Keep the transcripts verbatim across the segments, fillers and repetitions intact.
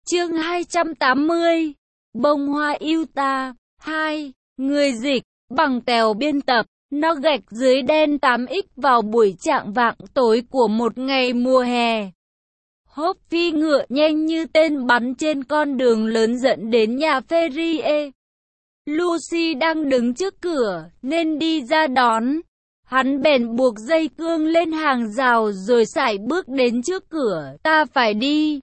Chương hai trăm tám mươi. Bông hoa yêu ta. hai. Người dịch, bằng Tèo biên tập. Nó gạch dưới đen tám x vào buổi chạng vạng tối của một ngày mùa hè. Hốp phi ngựa nhanh như tên bắn trên con đường lớn dẫn đến nhà Ferrier. Lucy đang đứng trước cửa, nên đi ra đón. Hắn bèn buộc dây cương lên hàng rào rồi sải bước đến trước cửa. Ta phải đi.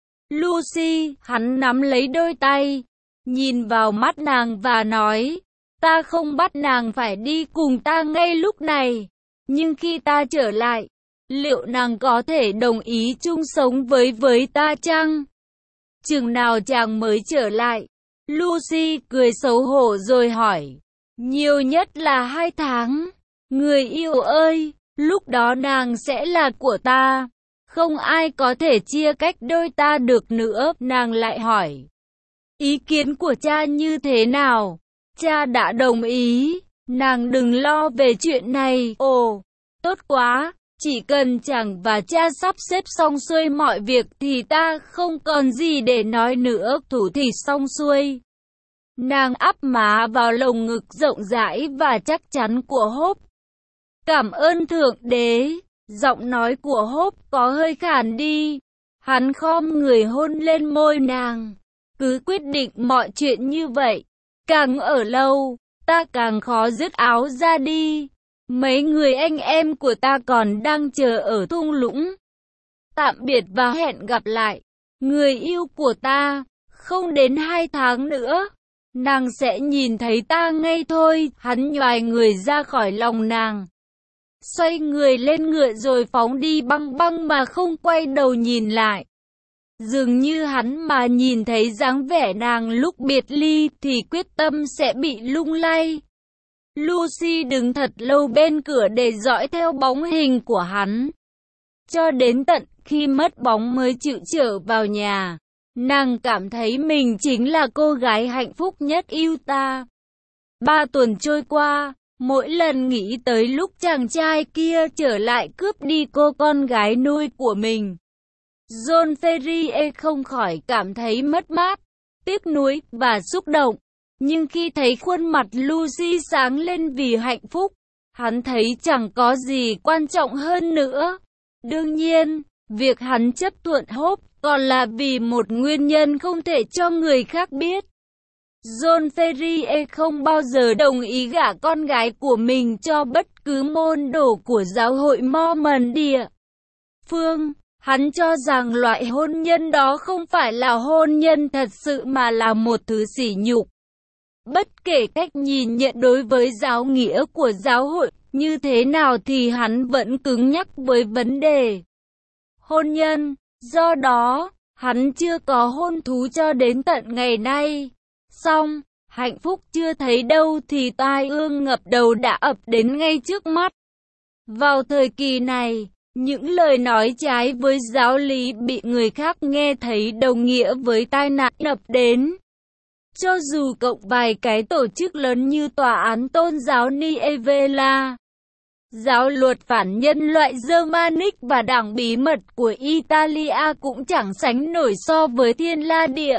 Lucy, hắn nắm lấy đôi tay, nhìn vào mắt nàng và nói, ta không bắt nàng phải đi cùng ta ngay lúc này, nhưng khi ta trở lại, liệu nàng có thể đồng ý chung sống với với ta chăng? Chừng nào chàng mới trở lại? Lucy cười xấu hổ rồi hỏi, nhiều nhất là hai tháng. Người yêu ơi, lúc đó nàng sẽ là của ta. Không ai có thể chia cách đôi ta được nữa. Nàng lại hỏi, ý kiến của cha như thế nào? Cha đã đồng ý, nàng đừng lo về chuyện này. Ồ, tốt quá, chỉ cần chàng và cha sắp xếp xong xuôi mọi việc thì ta không còn gì để nói nữa. Thủ thì xong xuôi. Nàng áp má vào lồng ngực rộng rãi và chắc chắn của Hốp. Cảm ơn Thượng Đế. Giọng nói của Hốp có hơi khàn đi. Hắn khom người hôn lên môi nàng. Cứ quyết định mọi chuyện như vậy. Càng ở lâu, ta càng khó dứt áo ra đi. Mấy người anh em của ta còn đang chờ ở thung lũng. Tạm biệt và hẹn gặp lại. Người yêu của ta, không đến hai tháng nữa, nàng sẽ nhìn thấy ta ngay thôi. Hắn nhoài người ra khỏi lòng nàng, xoay người lên ngựa rồi phóng đi băng băng mà không quay đầu nhìn lại. Dường như hắn mà nhìn thấy dáng vẻ nàng lúc biệt ly thì quyết tâm sẽ bị lung lay. Lucy đứng thật lâu bên cửa để dõi theo bóng hình của hắn. Cho đến tận khi mất bóng mới chịu trở vào nhà. Nàng cảm thấy mình chính là cô gái hạnh phúc nhất yêu ta. Ba tuần trôi qua. Mỗi lần nghĩ tới lúc chàng trai kia trở lại cướp đi cô con gái nuôi của mình, John Ferrier không khỏi cảm thấy mất mát, tiếc nuối và xúc động. Nhưng khi thấy khuôn mặt Lucy sáng lên vì hạnh phúc, hắn thấy chẳng có gì quan trọng hơn nữa. Đương nhiên, việc hắn chấp thuận Hốp còn là vì một nguyên nhân không thể cho người khác biết. John Ferrier không bao giờ đồng ý gả con gái của mình cho bất cứ môn đồ của giáo hội Mormon địa phương. Hắn cho rằng loại hôn nhân đó không phải là hôn nhân thật sự mà là một thứ sỉ nhục. Bất kể cách nhìn nhận đối với giáo nghĩa của giáo hội như thế nào thì hắn vẫn cứng nhắc với vấn đề hôn nhân. Do đó, hắn chưa có hôn thú cho đến tận ngày nay. Xong, hạnh phúc chưa thấy đâu thì tai ương ngập đầu đã ập đến ngay trước mắt. Vào thời kỳ này, những lời nói trái với giáo lý bị người khác nghe thấy đồng nghĩa với tai nạn ập đến. Cho dù cộng vài cái tổ chức lớn như Tòa án Tôn giáo Nievela, Giáo luật phản nhân loại Germanic và Đảng bí mật của Italia cũng chẳng sánh nổi so với Thiên La Địa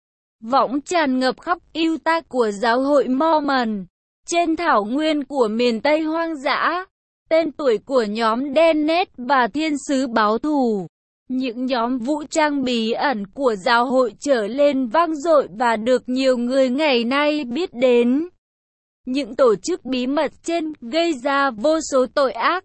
võng tràn ngập khắp Utah của giáo hội Mormon, trên thảo nguyên của miền Tây hoang dã. Tên tuổi của nhóm Dennet và Thiên sứ báo thù, những nhóm vũ trang bí ẩn của giáo hội trở lên vang dội và được nhiều người ngày nay biết đến. Những tổ chức bí mật trên gây ra vô số tội ác.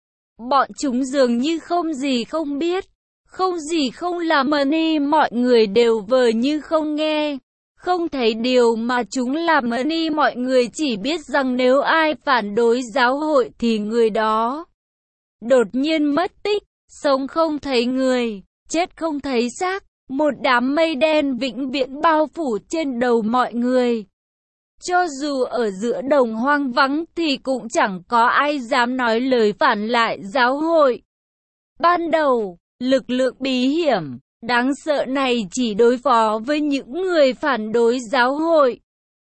Bọn chúng dường như không gì không biết, không gì không làm ni mọi người đều vờ như không nghe, không thấy điều mà chúng làm ni mọi người chỉ biết rằng nếu ai phản đối giáo hội thì người đó đột nhiên mất tích, sống không thấy người, chết không thấy xác, một đám mây đen vĩnh viễn bao phủ trên đầu mọi người. Cho dù ở giữa đồng hoang vắng thì cũng chẳng có ai dám nói lời phản lại giáo hội. Ban đầu, lực lượng bí hiểm, đáng sợ này chỉ đối phó với những người phản đối giáo hội.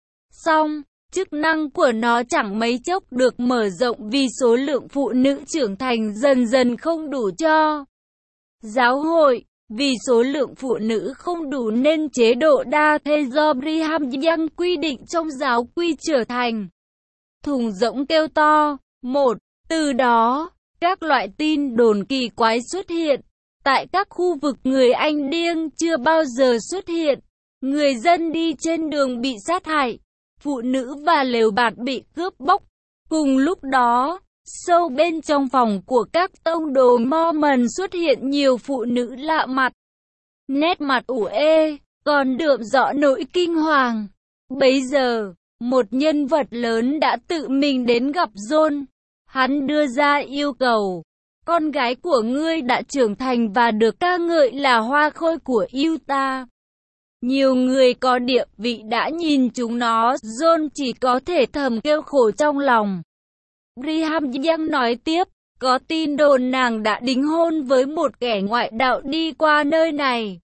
Song, chức năng của nó chẳng mấy chốc được mở rộng vì số lượng phụ nữ trưởng thành dần dần không đủ cho giáo hội. Vì số lượng phụ nữ không đủ nên chế độ đa thê do Brigham Young quy định trong giáo quy trở thành thùng rỗng kêu to. Một. Từ đó, các loại tin đồn kỳ quái xuất hiện. Tại các khu vực người Anh điên chưa bao giờ xuất hiện. Người dân đi trên đường bị sát hại. Phụ nữ và lều bạt bị cướp bóc. Cùng lúc đó, sâu bên trong phòng của các tông đồ Mormon xuất hiện nhiều phụ nữ lạ mặt. Nét mặt ủ ê, còn đượm rõ nỗi kinh hoàng. Bấy giờ, một nhân vật lớn đã tự mình đến gặp John. Hắn đưa ra yêu cầu. Con gái của ngươi đã trưởng thành và được ca ngợi là hoa khôi của Utah. Nhiều người có địa vị đã nhìn chúng nó, John chỉ có thể thầm kêu khổ trong lòng. Brigham Young nói tiếp, có tin đồn nàng đã đính hôn với một kẻ ngoại đạo đi qua nơi này.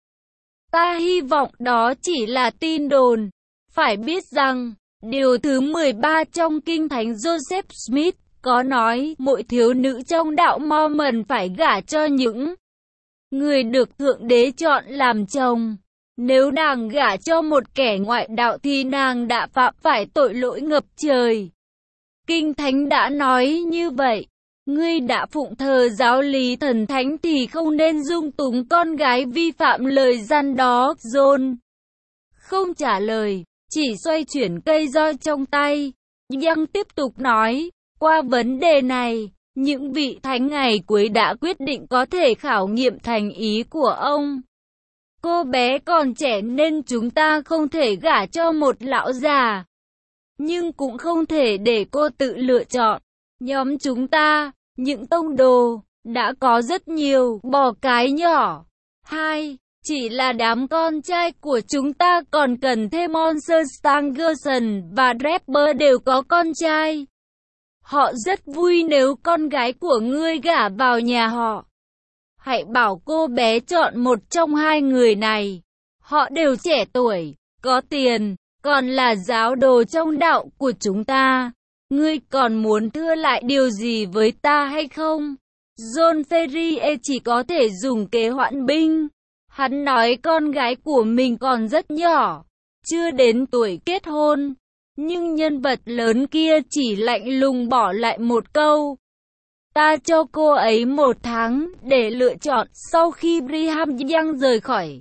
Ta hy vọng đó chỉ là tin đồn. Phải biết rằng, điều thứ mười ba trong Kinh Thánh Joseph Smith có nói mỗi thiếu nữ trong đạo Mormon phải gả cho những người được Thượng Đế chọn làm chồng. Nếu nàng gả cho một kẻ ngoại đạo thì nàng đã phạm phải tội lỗi ngập trời. Kinh Thánh đã nói như vậy. Ngươi đã phụng thờ giáo lý thần thánh thì không nên dung túng con gái vi phạm lời răn đó. John không trả lời, chỉ xoay chuyển cây roi trong tay. Young tiếp tục nói, qua vấn đề này, những vị thánh ngày cuối đã quyết định có thể khảo nghiệm thành ý của ông. Cô bé còn trẻ nên chúng ta không thể gả cho một lão già. Nhưng cũng không thể để cô tự lựa chọn. Nhóm chúng ta, những tông đồ, đã có rất nhiều bò cái nhỏ. Hai, chỉ là đám con trai của chúng ta còn cần thêm Monson Stangerson và Draper đều có con trai. Họ rất vui nếu con gái của ngươi gả vào nhà họ. Hãy bảo cô bé chọn một trong hai người này. Họ đều trẻ tuổi, có tiền, còn là giáo đồ trong đạo của chúng ta. Ngươi còn muốn thưa lại điều gì với ta hay không? John Ferrier chỉ có thể dùng kế hoãn binh. Hắn nói con gái của mình còn rất nhỏ, chưa đến tuổi kết hôn. Nhưng nhân vật lớn kia chỉ lạnh lùng bỏ lại một câu. Ta cho cô ấy một tháng để lựa chọn. Sau khi Brigham Young rời khỏi,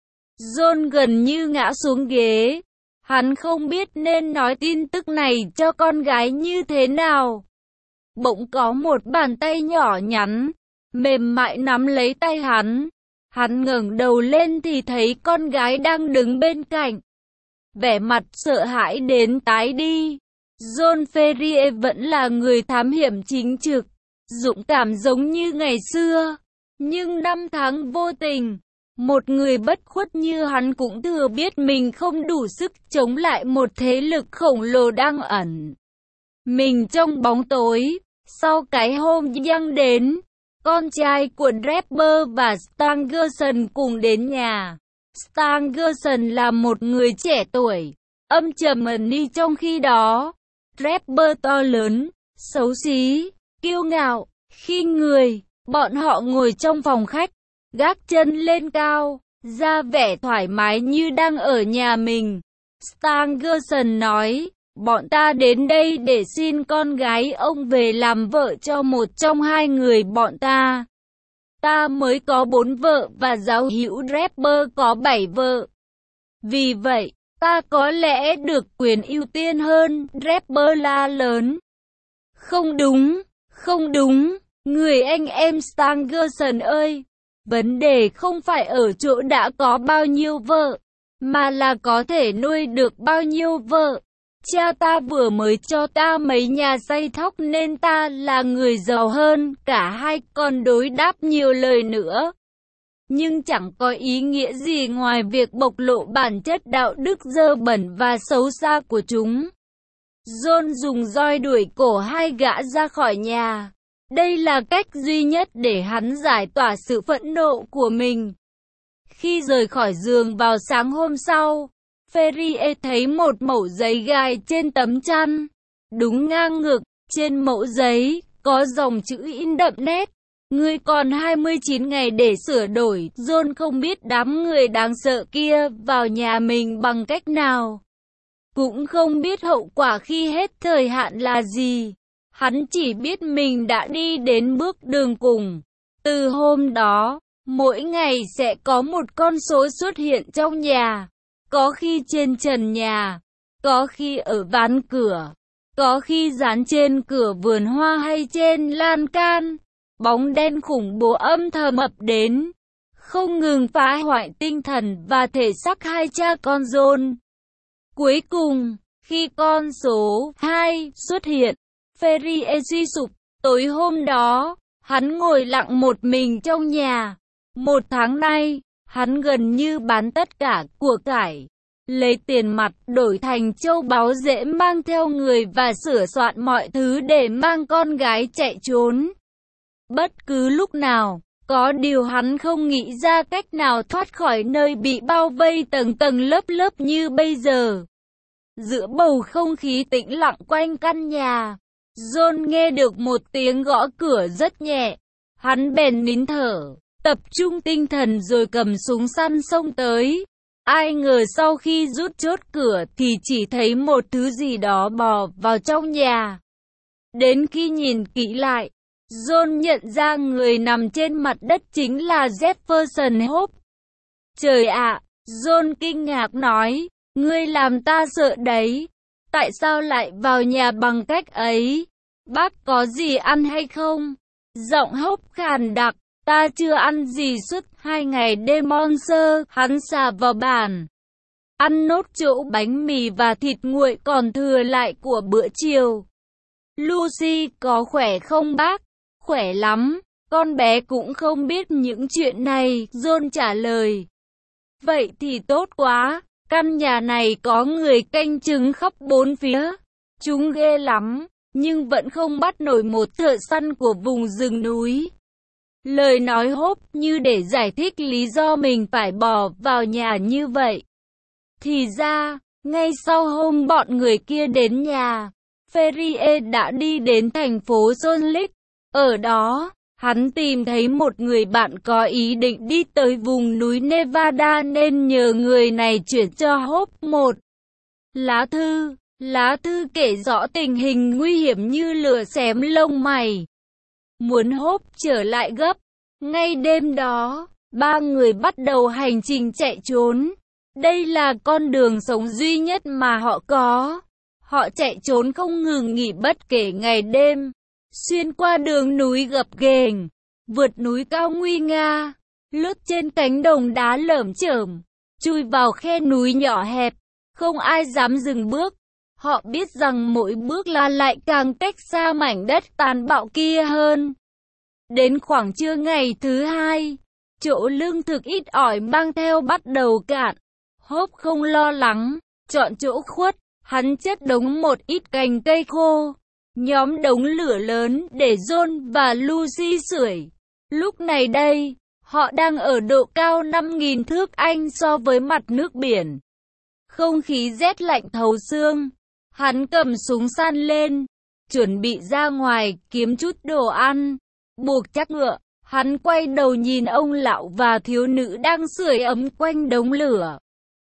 John gần như ngã xuống ghế. Hắn không biết nên nói tin tức này cho con gái như thế nào. Bỗng có một bàn tay nhỏ nhắn, mềm mại nắm lấy tay hắn. Hắn ngẩng đầu lên thì thấy con gái đang đứng bên cạnh. Vẻ mặt sợ hãi đến tái đi. John Ferrier vẫn là người thám hiểm chính trực, dũng cảm giống như ngày xưa. Nhưng năm tháng vô tình, một người bất khuất như hắn cũng thừa biết mình không đủ sức chống lại một thế lực khổng lồ đang ẩn mình trong bóng tối. Sau cái hôm Young đến, con trai của Draper và Stangerson cùng đến nhà. Stangerson là một người trẻ tuổi, âm trầm ẩn ni, trong khi đó Draper to lớn, xấu xí, kiêu ngạo, khinh người. Bọn họ ngồi trong phòng khách, gác chân lên cao, ra vẻ thoải mái như đang ở nhà mình. Stangerson nói, bọn ta đến đây để xin con gái ông về làm vợ cho một trong hai người bọn ta. Ta mới có bốn vợ và giáo hữu Draper có bảy vợ. Vì vậy, ta có lẽ được quyền ưu tiên hơn. Draper la lớn. Không đúng, không đúng, người anh em Stangerson ơi. Vấn đề không phải ở chỗ đã có bao nhiêu vợ, mà là có thể nuôi được bao nhiêu vợ. Cha ta vừa mới cho ta mấy nhà xây thóc nên ta là người giàu hơn cả hai, còn đối đáp nhiều lời nữa. Nhưng chẳng có ý nghĩa gì ngoài việc bộc lộ bản chất đạo đức dơ bẩn và xấu xa của chúng. John dùng roi đuổi cổ hai gã ra khỏi nhà. Đây là cách duy nhất để hắn giải tỏa sự phẫn nộ của mình. Khi rời khỏi giường vào sáng hôm sau, Ferrier thấy một mẩu giấy gài trên tấm chăn. Đúng ngang ngực, trên mẩu giấy, có dòng chữ in đậm nét. Ngươi còn hai mươi chín ngày để sửa đổi. John không biết đám người đáng sợ kia vào nhà mình bằng cách nào. Cũng không biết hậu quả khi hết thời hạn là gì. Hắn chỉ biết mình đã đi đến bước đường cùng. Từ hôm đó, mỗi ngày sẽ có một con số xuất hiện trong nhà. Có khi trên trần nhà, có khi ở ván cửa, có khi dán trên cửa vườn hoa hay trên lan can. Bóng đen khủng bố âm thầm ập đến, không ngừng phá hoại tinh thần và thể xác hai cha con John. Cuối cùng, khi con số hai xuất hiện, Ferrie suy sụp. Tối hôm đó, hắn ngồi lặng một mình trong nhà. Một tháng nay, hắn gần như bán tất cả của cải, lấy tiền mặt đổi thành châu báu dễ mang theo người và sửa soạn mọi thứ để mang con gái chạy trốn. Bất cứ lúc nào, có điều hắn không nghĩ ra cách nào thoát khỏi nơi bị bao vây tầng tầng lớp lớp như bây giờ. Giữa bầu không khí tĩnh lặng quanh căn nhà, John nghe được một tiếng gõ cửa rất nhẹ. Hắn bèn nín thở, tập trung tinh thần rồi cầm súng săn xông tới. Ai ngờ sau khi rút chốt cửa thì chỉ thấy một thứ gì đó bò vào trong nhà. Đến khi nhìn kỹ lại, John nhận ra người nằm trên mặt đất chính là Jefferson Hope. Trời ạ, John kinh ngạc nói, ngươi làm ta sợ đấy. Tại sao lại vào nhà bằng cách ấy? Bác có gì ăn hay không? Giọng Hope khàn đặc, ta chưa ăn gì suốt hai ngày đêm Monster. Hắn xà vào bàn, ăn nốt chỗ bánh mì và thịt nguội còn thừa lại của bữa chiều. Lucy có khỏe không bác? Khỏe lắm, con bé cũng không biết những chuyện này, John trả lời. Vậy thì tốt quá, căn nhà này có người canh chừng khắp bốn phía. Chúng ghê lắm, nhưng vẫn không bắt nổi một thợ săn của vùng rừng núi. Lời nói Hope như để giải thích lý do mình phải bỏ vào nhà như vậy. Thì ra, ngay sau hôm bọn người kia đến nhà, Ferrie đã đi đến thành phố Salt Lake. Ở đó, hắn tìm thấy một người bạn có ý định đi tới vùng núi Nevada nên nhờ người này chuyển cho Hope một lá thư. Lá thư kể rõ tình hình nguy hiểm như lửa xém lông mày. Muốn Hope trở lại gấp. Ngay đêm đó, ba người bắt đầu hành trình chạy trốn. Đây là con đường sống duy nhất mà họ có. Họ chạy trốn không ngừng nghỉ bất kể ngày đêm. Xuyên qua đường núi gập ghềnh, vượt núi cao nguy nga, lướt trên cánh đồng đá lởm chởm, chui vào khe núi nhỏ hẹp, không ai dám dừng bước. Họ biết rằng mỗi bước là lại càng cách xa mảnh đất tàn bạo kia hơn. Đến khoảng trưa ngày thứ hai, chỗ lương thực ít ỏi mang theo bắt đầu cạn. Hope không lo lắng, chọn chỗ khuất, hắn chất đống một ít cành cây khô. Nhóm đống lửa lớn để John và Lucy sưởi. Lúc này đây, họ đang ở độ cao năm nghìn thước Anh so với mặt nước biển. Không khí rét lạnh thấu xương. Hắn cầm súng săn lên, chuẩn bị ra ngoài kiếm chút đồ ăn. Buộc chắc ngựa, hắn quay đầu nhìn ông lão và thiếu nữ đang sưởi ấm quanh đống lửa.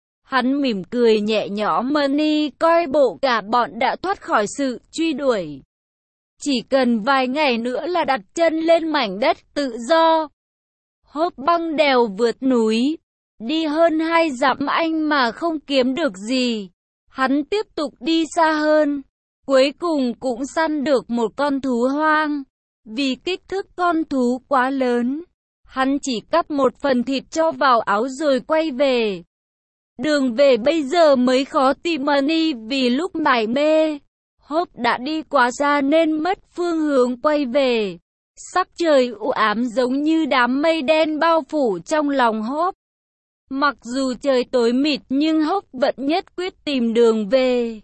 Hắn mỉm cười nhẹ nhõm Money coi bộ cả bọn đã thoát khỏi sự truy đuổi. Chỉ cần vài ngày nữa là đặt chân lên mảnh đất tự do. Hope băng đèo vượt núi, đi hơn hai dặm Anh mà không kiếm được gì. Hắn tiếp tục đi xa hơn, cuối cùng cũng săn được một con thú hoang. Vì kích thước con thú quá lớn, hắn chỉ cắt một phần thịt cho vào áo rồi quay về. Đường về bây giờ mới khó tìm Money vì lúc mải mê. Hope đã đi quá xa nên mất phương hướng quay về. Sắc trời u ám giống như đám mây đen bao phủ trong lòng Hope. Mặc dù trời tối mịt nhưng Hope vẫn nhất quyết tìm đường về.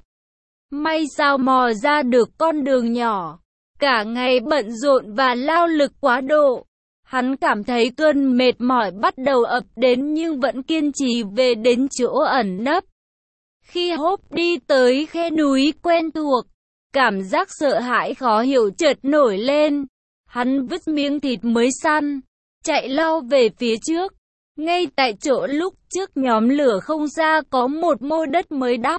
May sao mò ra được con đường nhỏ. Cả ngày bận rộn và lao lực quá độ. Hắn cảm thấy cơn mệt mỏi bắt đầu ập đến nhưng vẫn kiên trì về đến chỗ ẩn nấp. Khi Hope đi tới khe núi quen thuộc, cảm giác sợ hãi khó hiểu chợt nổi lên. Hắn vứt miếng thịt mới săn, chạy lao về phía trước. Ngay tại chỗ lúc trước nhóm lửa không xa có một mô đất mới đắp.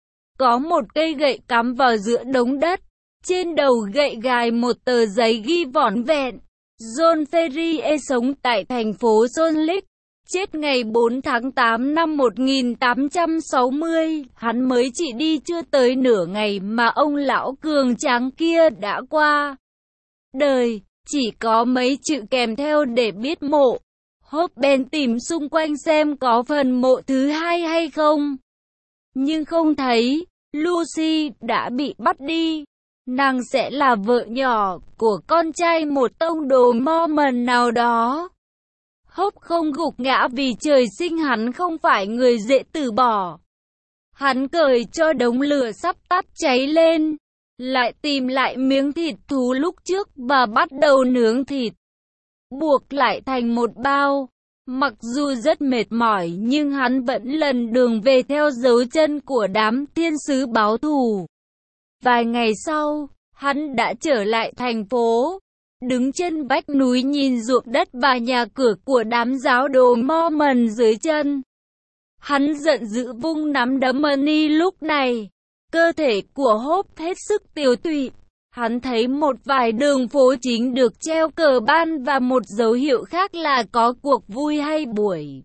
Có một cây gậy cắm vào giữa đống đất. Trên đầu gậy gài một tờ giấy ghi vỏn vẹn. John Ferrier sống tại thành phố Salt Lake. Chết ngày bốn tháng tám năm một nghìn tám trăm sáu mươi, hắn mới chỉ đi chưa tới nửa ngày mà ông lão cường tráng kia đã qua đời, chỉ có mấy chữ kèm theo để biết mộ. Hope bèn tìm xung quanh xem có phần mộ thứ hai hay không, nhưng không thấy. Lucy đã bị bắt đi. Nàng sẽ là vợ nhỏ của con trai một tông đồ Mormon nào đó. Hope không gục ngã vì trời sinh hắn không phải người dễ từ bỏ. Hắn cởi cho đống lửa sắp tắt cháy lên, lại tìm lại miếng thịt thú lúc trước và bắt đầu nướng thịt, buộc lại thành một bao. Mặc dù rất mệt mỏi nhưng hắn vẫn lần đường về theo dấu chân của đám thiên sứ báo thù. Vài ngày sau, hắn đã trở lại thành phố. Đứng trên vách núi nhìn ruộng đất và nhà cửa của đám giáo đồ Mormon dưới chân. Hắn giận dữ vung nắm đấm Money. Lúc này, cơ thể của Hope hết sức tiều tụy. Hắn thấy một vài đường phố chính được treo cờ ban và một dấu hiệu khác là có cuộc vui hay buổi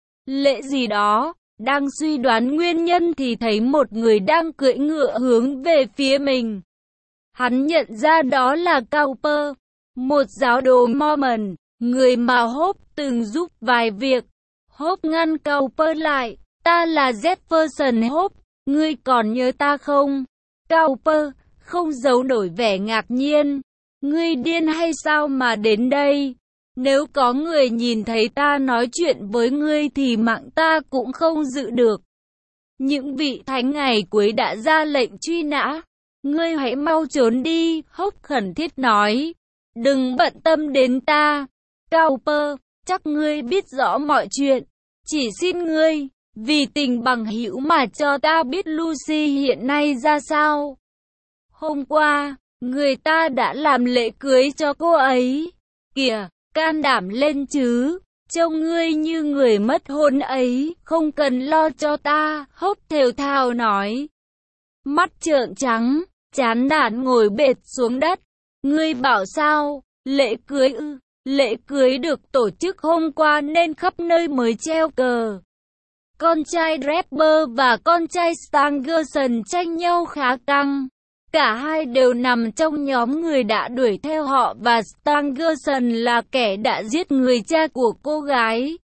lễ gì đó. Đang suy đoán nguyên nhân thì thấy một người đang cưỡi ngựa hướng về phía mình. Hắn nhận ra đó là Cowper, một giáo đồ Mormon, người mà Hope từng giúp vài việc. Hope ngăn Cowper lại. Ta là Jefferson Hope, ngươi còn nhớ ta không? Cowper không giấu nổi vẻ ngạc nhiên. Ngươi điên hay sao mà đến đây? Nếu có người nhìn thấy ta nói chuyện với ngươi thì mạng ta cũng không giữ được. Những vị thánh ngày cuối đã ra lệnh truy nã. Ngươi hãy mau trốn đi, Hope khẩn thiết nói. Đừng bận tâm đến ta. Cowper, chắc ngươi biết rõ mọi chuyện. Chỉ xin ngươi, vì tình bằng hữu mà cho ta biết Lucy hiện nay ra sao. Hôm qua, người ta đã làm lễ cưới cho cô ấy. Kìa, can đảm lên chứ. Trông ngươi như người mất hồn ấy, không cần lo cho ta, Hope thều thào nói. Mắt trợn trắng, chán nản ngồi bệt xuống đất. Ngươi bảo sao? Lễ cưới ư? Lễ cưới được tổ chức hôm qua nên khắp nơi mới treo cờ. Con trai Draper và con trai Stangerson tranh nhau khá căng. Cả hai đều nằm trong nhóm người đã đuổi theo họ và Stangerson là kẻ đã giết người cha của cô gái.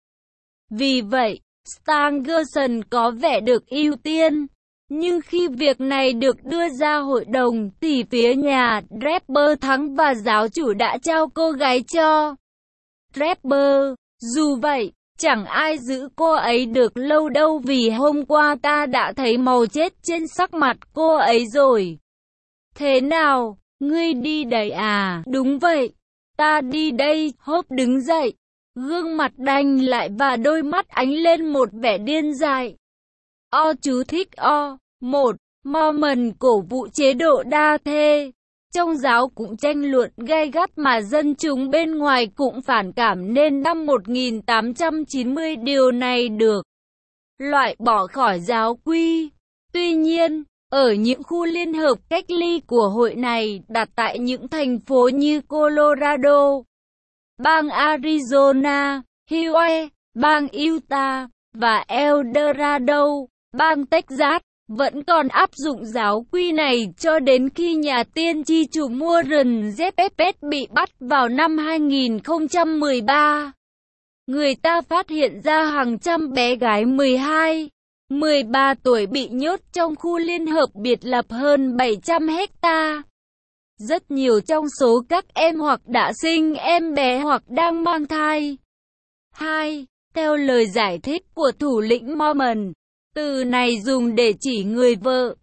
Vì vậy, Stangerson có vẻ được ưu tiên. Nhưng khi việc này được đưa ra hội đồng thì phía nhà Draper thắng và giáo chủ đã trao cô gái cho Draper. Dù vậy, chẳng ai giữ cô ấy được lâu đâu vì hôm qua ta đã thấy màu chết trên sắc mặt cô ấy rồi. Thế nào, ngươi đi đấy à? Đúng vậy, ta đi đây. Hope đứng dậy, gương mặt đanh lại và đôi mắt ánh lên một vẻ điên dại. O chú thích O. một. Mormon cổ vũ chế độ đa thê. Trong giáo cũng tranh luận gay gắt mà dân chúng bên ngoài cũng phản cảm nên năm một nghìn tám trăm chín mươi điều này được loại bỏ khỏi giáo quy. Tuy nhiên, ở những khu liên hợp cách ly của hội này đặt tại những thành phố như Colorado, bang Arizona, Hawaii, bang Utah và El Dorado, bang Texas, vẫn còn áp dụng giáo quy này cho đến khi nhà tiên tri chủ Warren Jeffers bị bắt vào năm hai nghìn không trăm mười ba. Người ta phát hiện ra hàng trăm bé gái mười hai, mười ba tuổi bị nhốt trong khu liên hợp biệt lập hơn bảy trăm hecta. Rất nhiều trong số các em hoặc đã sinh em bé hoặc đang mang thai. hai. Theo lời giải thích của thủ lĩnh Mormon, từ này dùng để chỉ người vợ